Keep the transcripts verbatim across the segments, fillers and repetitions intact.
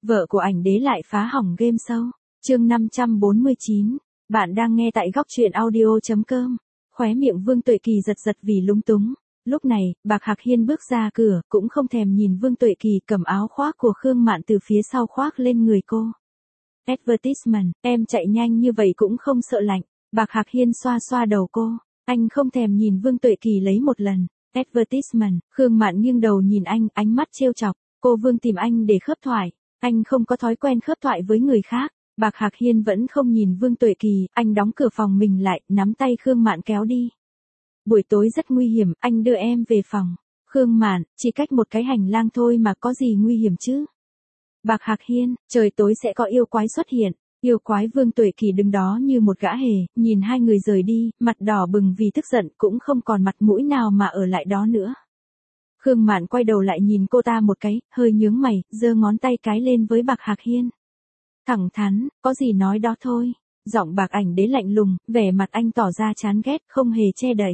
Vợ của ảnh đế lại phá hỏng game show. Chương năm trăm bốn mươi chín. Bạn đang nghe tại góc truyện audio chấm com. Khóe miệng Vương Tuệ Kỳ giật giật vì lúng túng. Lúc này, Bạc Hạc Hiên bước ra cửa, cũng không thèm nhìn Vương Tuệ Kỳ cầm áo khoác của Khương Mạn từ phía sau khoác lên người cô. Advertisement, em chạy nhanh như vậy cũng không sợ lạnh. Bạc Hạc Hiên xoa xoa đầu cô. Anh không thèm nhìn Vương Tuệ Kỳ lấy một lần. Advertisement, Khương Mạn nghiêng đầu nhìn anh, ánh mắt trêu chọc. Cô Vương tìm anh để khớp thoại. Anh không có thói quen khớp thoại với người khác. Bạc Hạc Hiên vẫn không nhìn Vương Tuệ Kỳ, anh đóng cửa phòng mình lại, nắm tay Khương Mạn kéo đi. Buổi tối rất nguy hiểm, anh đưa em về phòng. Khương Mạn, chỉ cách một cái hành lang thôi mà có gì nguy hiểm chứ? Bạc Hạc Hiên, trời tối sẽ có yêu quái xuất hiện. Yêu quái? Vương Tuệ Kỳ đứng đó như một gã hề, nhìn hai người rời đi, mặt đỏ bừng vì tức giận, cũng không còn mặt mũi nào mà ở lại đó nữa. Khương Mạn quay đầu lại nhìn cô ta một cái, hơi nhướng mày, giơ ngón tay cái lên với Bạc Hạc Hiên. Thẳng thắn, có gì nói đó thôi. Giọng Bạc Ảnh Đế lạnh lùng, vẻ mặt anh tỏ ra chán ghét, không hề che đậy.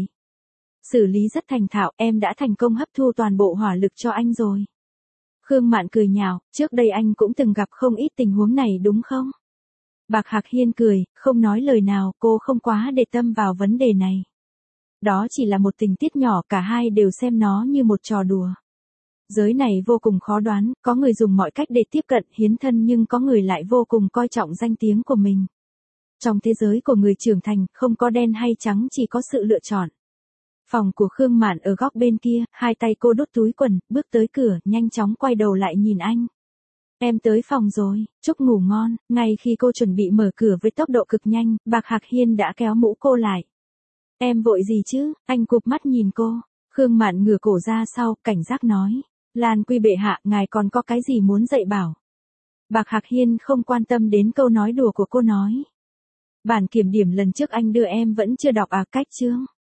Xử lý rất thành thạo, em đã thành công hấp thu toàn bộ hỏa lực cho anh rồi. Khương Mạn cười nhạo, trước đây anh cũng từng gặp không ít tình huống này đúng không? Bạc Hạc Hiên cười, không nói lời nào, cô không quá để tâm vào vấn đề này. Đó chỉ là một tình tiết nhỏ, cả hai đều xem nó như một trò đùa. Giới này vô cùng khó đoán, có người dùng mọi cách để tiếp cận hiến thân nhưng có người lại vô cùng coi trọng danh tiếng của mình. Trong thế giới của người trưởng thành, không có đen hay trắng, chỉ có sự lựa chọn. Phòng của Khương Mạn ở góc bên kia, hai tay cô đút túi quần, bước tới cửa, nhanh chóng quay đầu lại nhìn anh. Em tới phòng rồi, chúc ngủ ngon. Ngay khi cô chuẩn bị mở cửa với tốc độ cực nhanh, Bạc Hạc Hiên đã kéo mũ cô lại. Em vội gì chứ? Anh cụp mắt nhìn cô. Khương Mạn ngửa cổ ra sau, cảnh giác nói. Lan Quy bệ hạ, ngài còn có cái gì muốn dạy bảo? Bạc Hạc Hiên không quan tâm đến câu nói đùa của cô nói. Bản kiểm điểm lần trước anh đưa em vẫn chưa đọc à, cách chương.